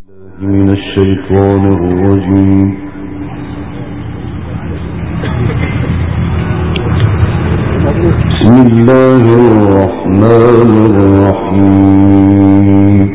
من الشيطان الرجيم. بسم الله الرحمن الرحيم.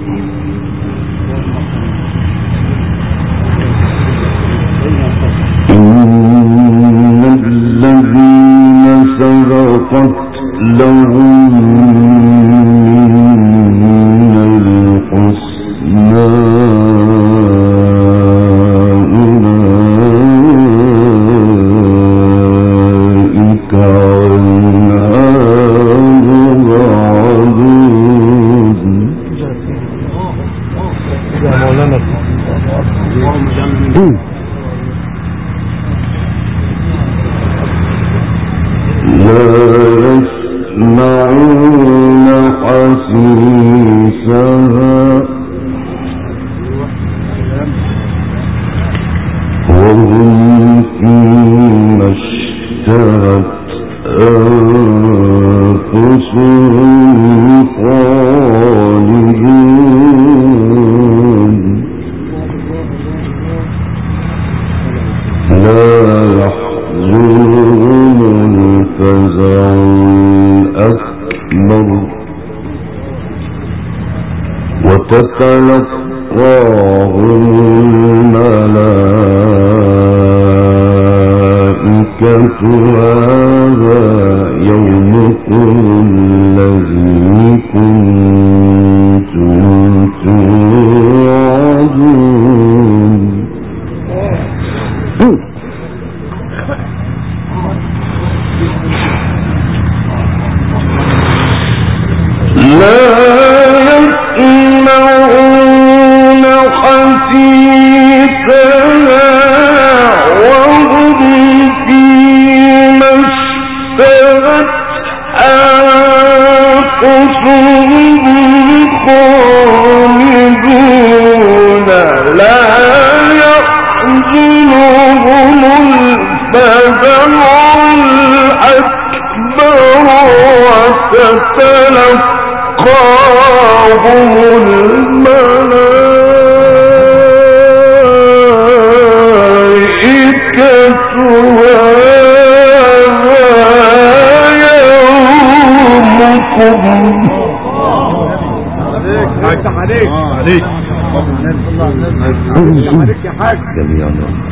إن الذين سبقت لهم من الحسنى أولئك عنها مبعدون. لا يسمعون حسيسها وهم فيما اشتهت أنفسهم خالدون. لا يحزنهم الفزع الأكبر وتتلقاهم الملائكة هذا يومكم الذي كنتم توعدون. لا يسمعون حسيسها وهم فيما اشتهت أنفسهم خالدون. لا يحزنهم الفزع الأكبر وتتلقاهم الملائكة هذا يومكم. عليك يا حاج جميعا.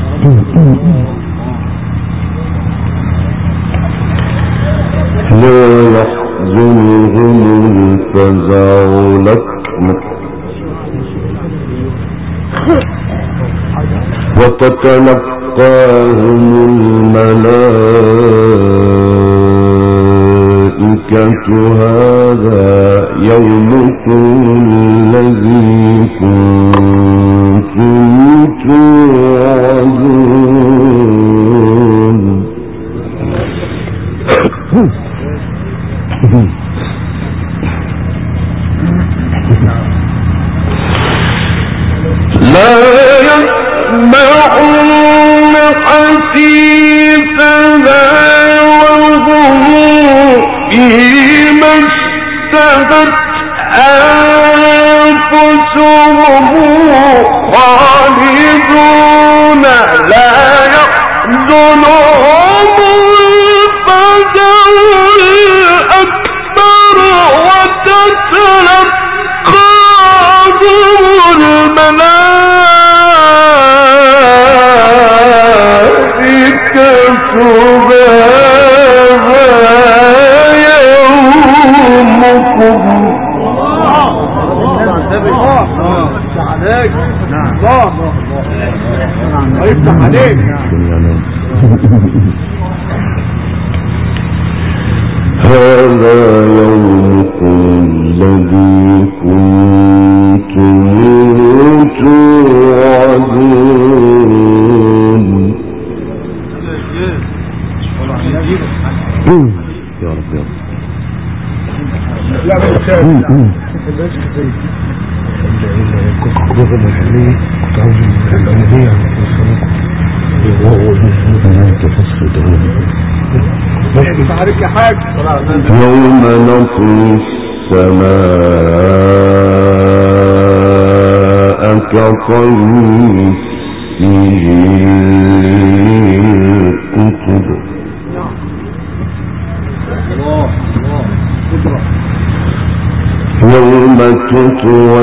لا يحزنهم الفزع الأكبر وتتلقاهم الملائكة هذا يومكم الذي كنتم توعدون. لا يسمعون حسيسها وهم فيما اشتهت أنفسهم خالدون. لا يحزنهم الفزع الأكبر وتتلقاهم الملائكة هذا يومكم. يفتح عليك. هذا يومكم الذي كنتم توعدون. يا رب يا يوم نطوي السماء كطي الكتب يوم تطوى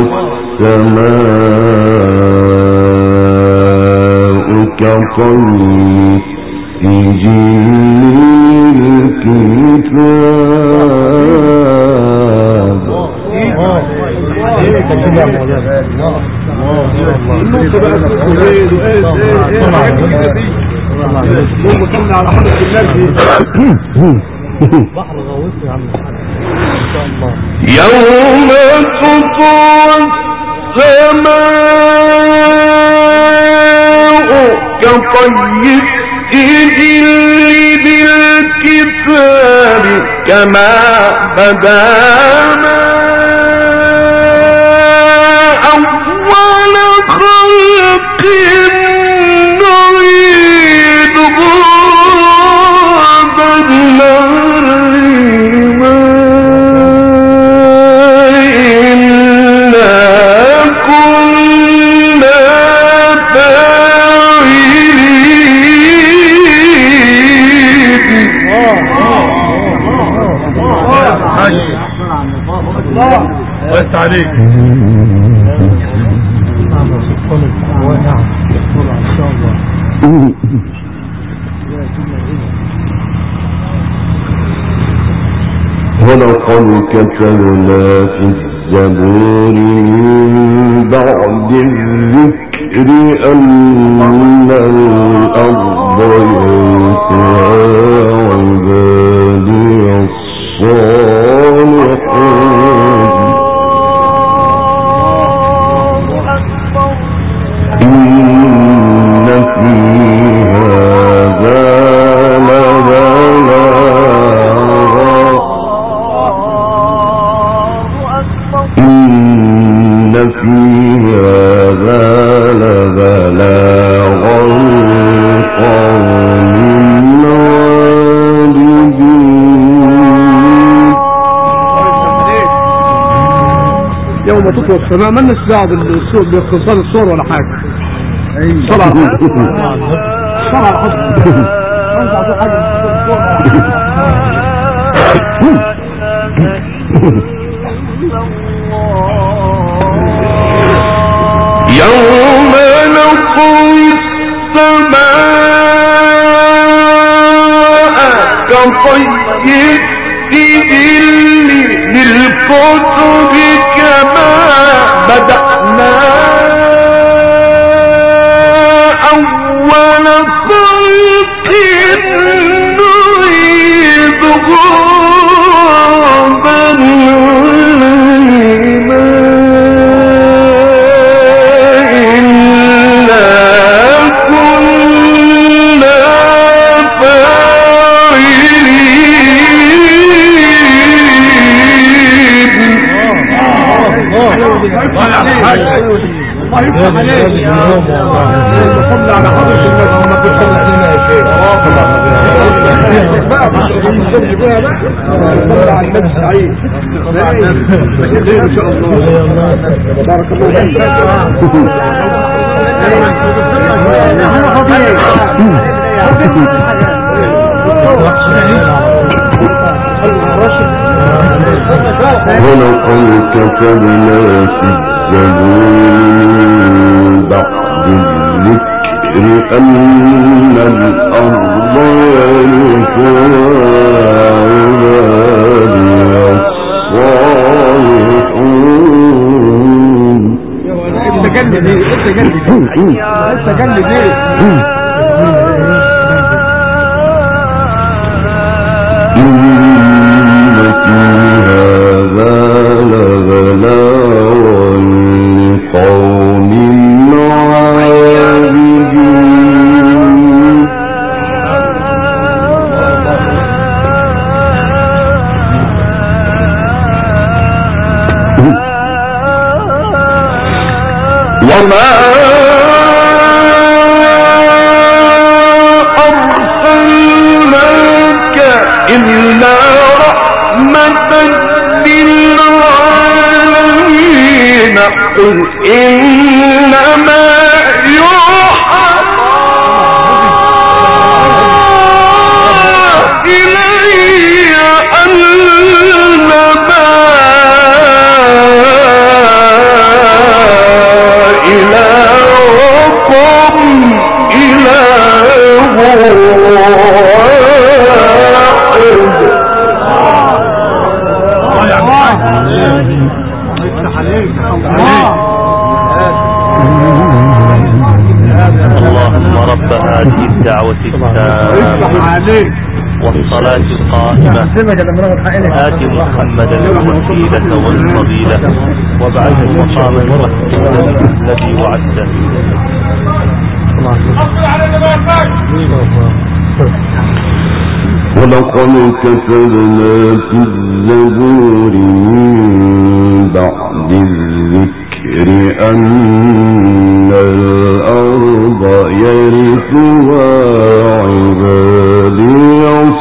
السماء كطي سجل الكتاب يوم تطوى السماء كطي السجل بالكتاب كما بدانا أول خلق نعيده بدلا وقت عليك ولقد كتبنا في الزبور من بعد الذكر أن الأرض يرثها عبادي الصالحون إن في هذا لبلاغا قوم عابدين يوم تطوى السماء ما لناش دعوه باختصار الصور ولا حاجه. صلاة يوم نطوي السماء كطي السجل للكتب كما بدأنا أول خلق نعيده الله يفتح عليك يا رب. صل على حضرة النبي ما تصلي علينا يا شيخ. صل على النبي سعيد. ان شاء الله. بارك الله ولقد كتبنا في الزبور بعد الذكر أن الأرض يرثها عبادي الصالحون وما أرسلناك إلا رحمة للعالمين قل إنما يوحى إلي أنما إلهكم إله اللهم رب هذه الدعوة التامة والصلاة القائمة آت محمدا الوسيلة والفضيلة وابعثه مقاما محمودا الذي وعدته. ولقد كتبنا في الزبور من بعد الذكر أن الأرض يرثها عبادي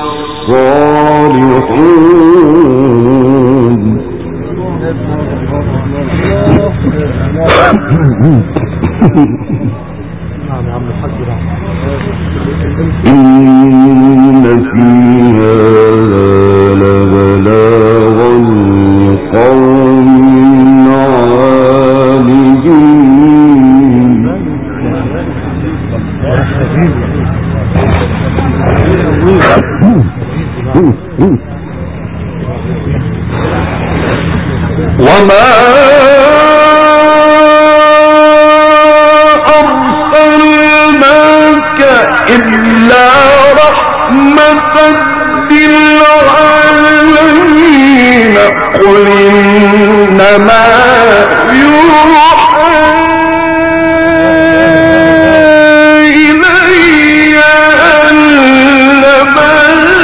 الصالحون. إن في هذا لبلاغا لقوم عابدين. وما أرسلناك إلا رحمة للعالمين. قل إنما يوحى إلي أنما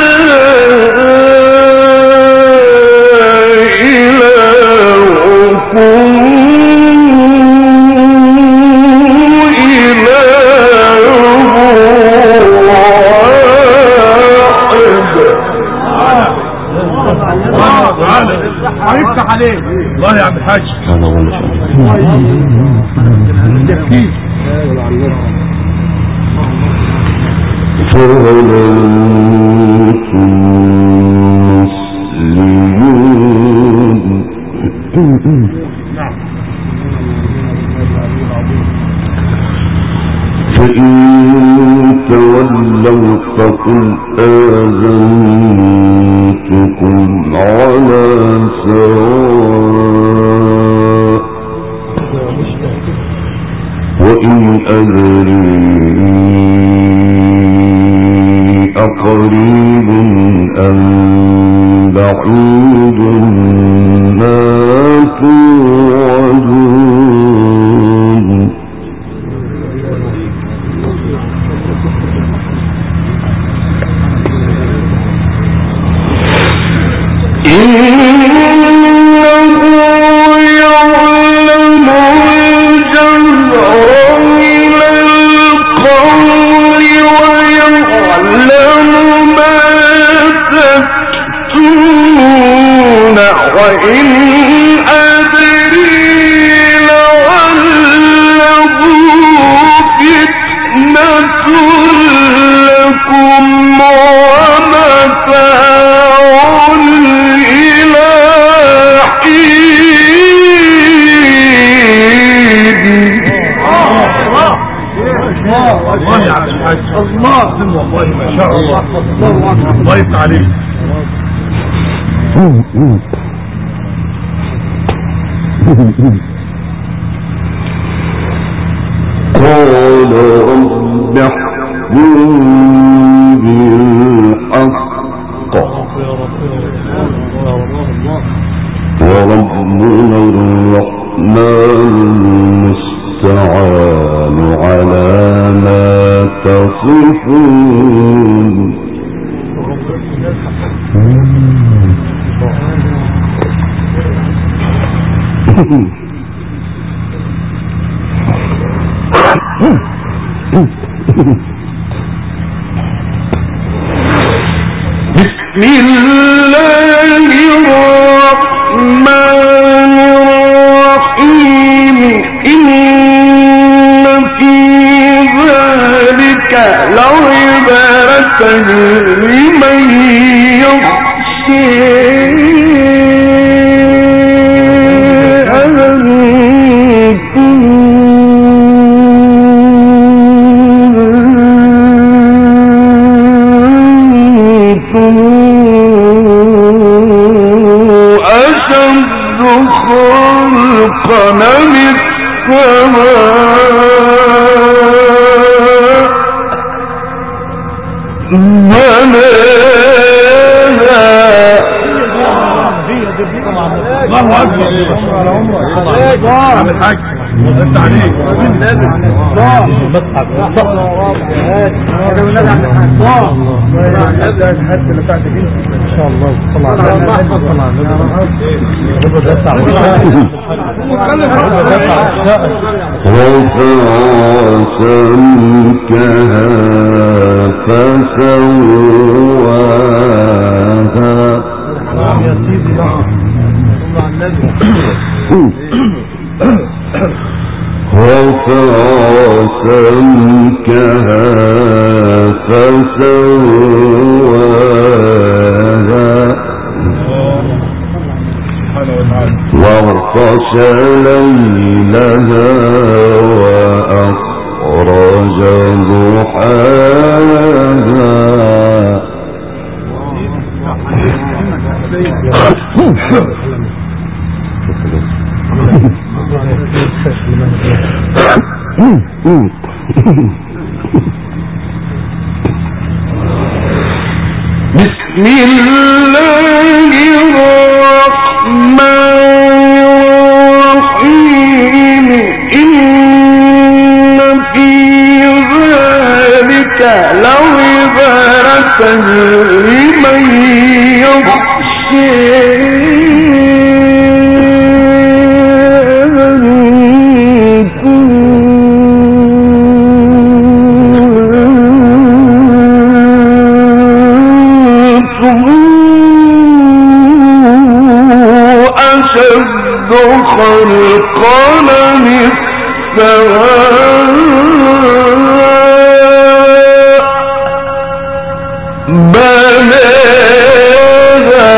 إلهكم هيفتح عليه الله يا عم الحاج. فهل أنتم مسلمون؟ فإن تولوا فقل آذنتكم على سواء وإن أدري أقريب أم بعيد ما توعدون. وإن أدري لعله فتنة لكم ومتاع إلى حين. الله يا عبد الحاج الله والله ما شاء الله الله يفتح عليك. قال رب احكم بالحق وربنا الرحمن المستعان على ما تصفون. بسم الله الرحمن الرحيم. إن في ذلك لعبرة لمن وأغطش ليلها وأخرج ضحاها بسم الله الرحمن الرحيم إن في ذلك لعبرة لمن يخشى خلقا من السماء بناها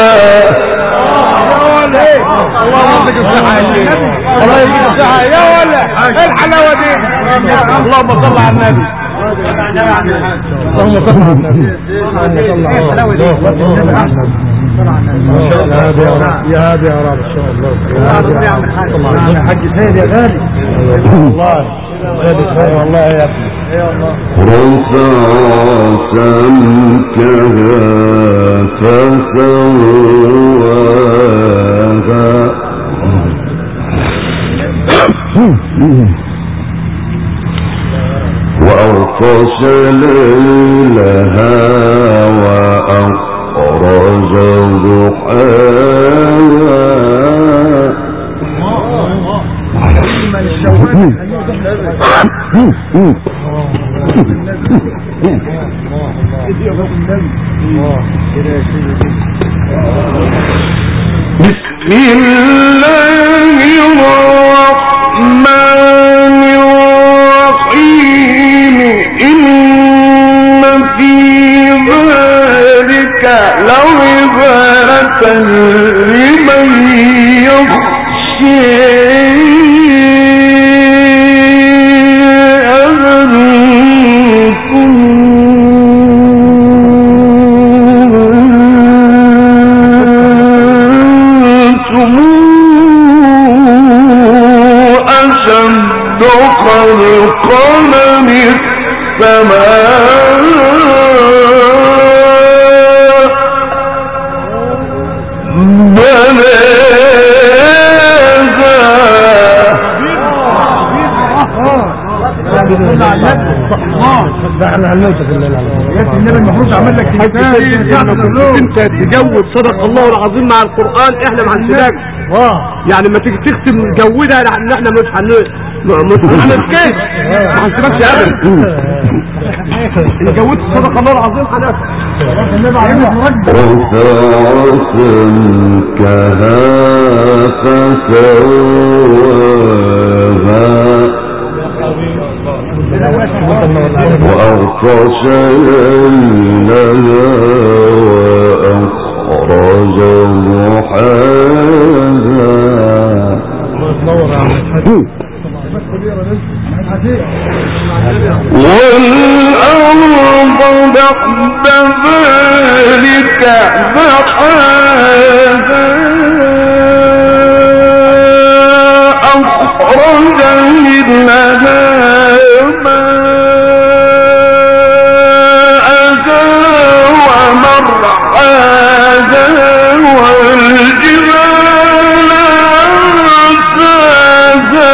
الله يجزيك الصحة يا ولا الحلاوة دي اللهم صل على النبي اللهم صل على النبي يا هادي يا رب ان شاء الله يا هادي يا حاج سيد يا غالي والله غالي خير والله يا ابني اي والله رفع سمكها فسواها وأغطش ليلها وأخرج ضحاها بسم الله الرحمن الرحيم إن في ذلك لعبرة لمن يخشى خلقنا من السماء بناها احنا هنموت في الليل يا النبي المفروض اعمل لك انت تجود صدق الله العظيم مع القرآن احنا ما هنسيبكش يعني ما تيجي تختم جودها لان احنا مش هنسكت ما هنسيبكش ابدا جودت صدق الله العظيم حنفسك رفع سمكها فسواها وأغطش ليلها وأخرج ضحاها والأرض بعد ذلك دحاها أخرج منها ماءها ومرعاها والجبال أرساها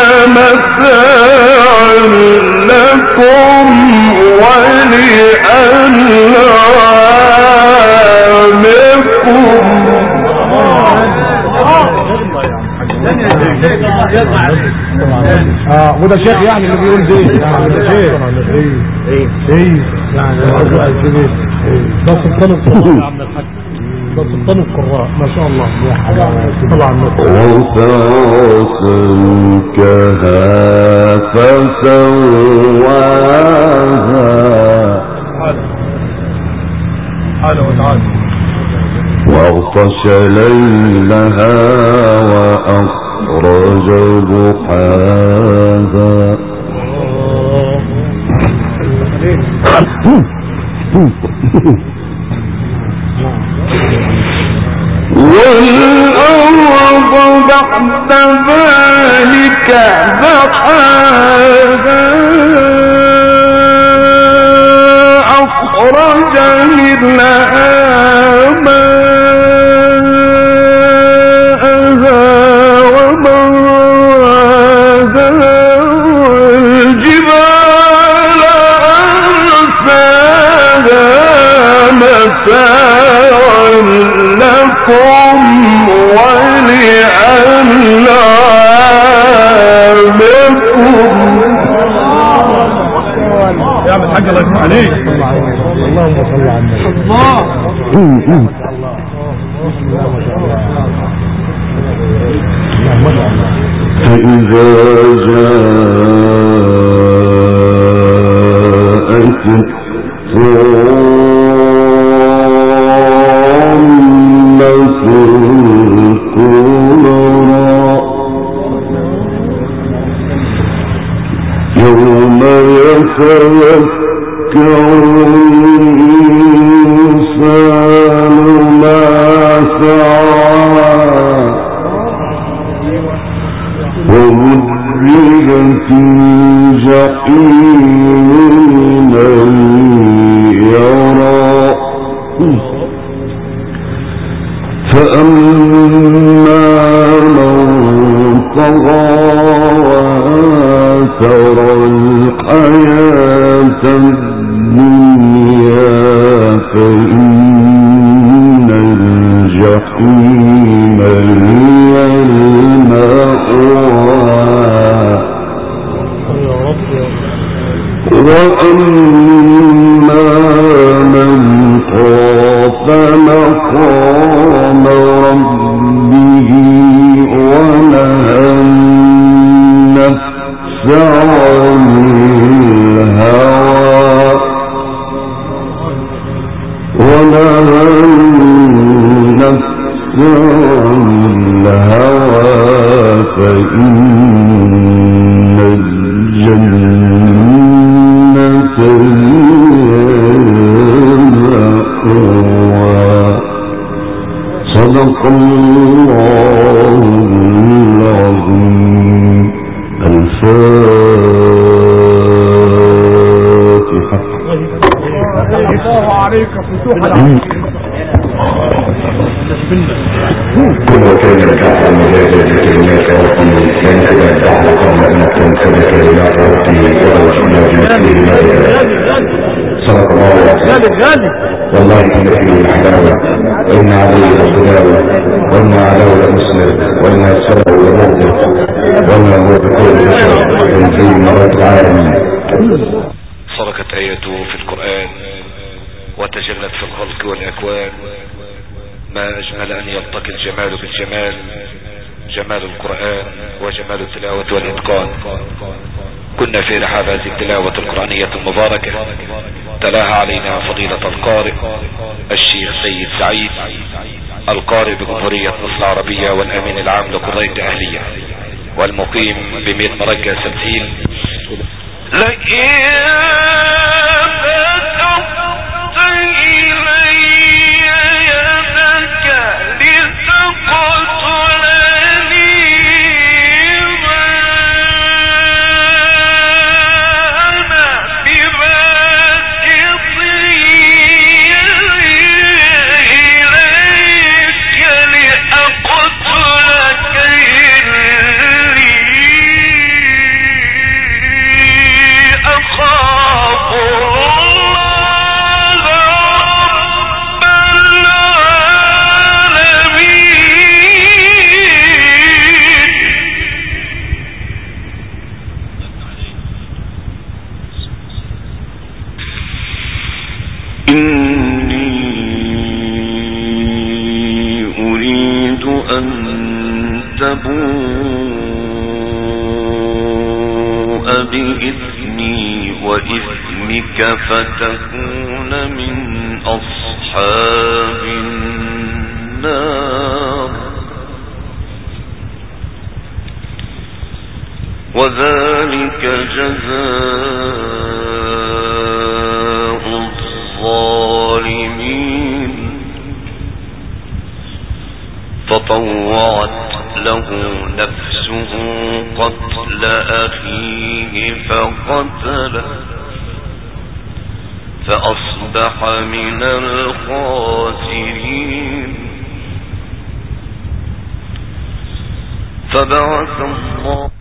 متاعا لكم ولأنعامكم. وده شيخ يعني اللي بيقول دي يعني ده شيخ يعني ده سلطان القراء يا عم الحاج، ده سلطان القراء ما شاء الله. طلع وفرسنكها فسواها وأغطش ليلها وأخرج ضحاها والأرض بعد ذلك دحاها أخرج منها ماءها ومرعاها والجبال أرساها متاعا لكم ولأنعامكم. يا عم الحاج الله يسمع عليك. اللهم صل على النبي. الله فإذا جاءت الطامة الكبرى يوم يتذكر الإنسان ما سعى وبرزت الجحيم لمن يرى فأما من طغى وآثر الحياة الدنيا فإن الجحيم هي المأوى وأما من خاف مقام ربه ونهى النفس عن الهوى فإن الجنة هي المأوى. صدق الله العظيم. الفاتحة. الله عليك فتوح وكان الحق مجازا بكلمات ربي لن تبدعه قبل ان تنسل كلمات ربي ورسولنا بكلمات. صدق الله العظيم. والله ان فيه الحلاوه وان عليه الحلاوه وان عليه المسلم وان السبع والمغضب وان هو بكل بشر تنزيل مرات العالمين. صدقت ايته في القران وتجلت في الخلق والاكوان. ما اجمل ان يلتقي الجمال بالجمال، جمال القرآن وجمال التلاوة والاتقان. كنا في رحاب هذه التلاوة القرآنية المباركة، تلاها علينا فضيلة القارئ الشيخ سيد سعيد، القارئ بجمهورية مصر العربية والأمين العام لقرية أهلية والمقيم بميت مرجع سبتيل. بإثمي وإثمك فتكون من أصحاب النار، وذلك جزاء الظالمين. فطوعت له نفسه قتل أخيه فقتله فأصبح من الخاسرين. فبعث الله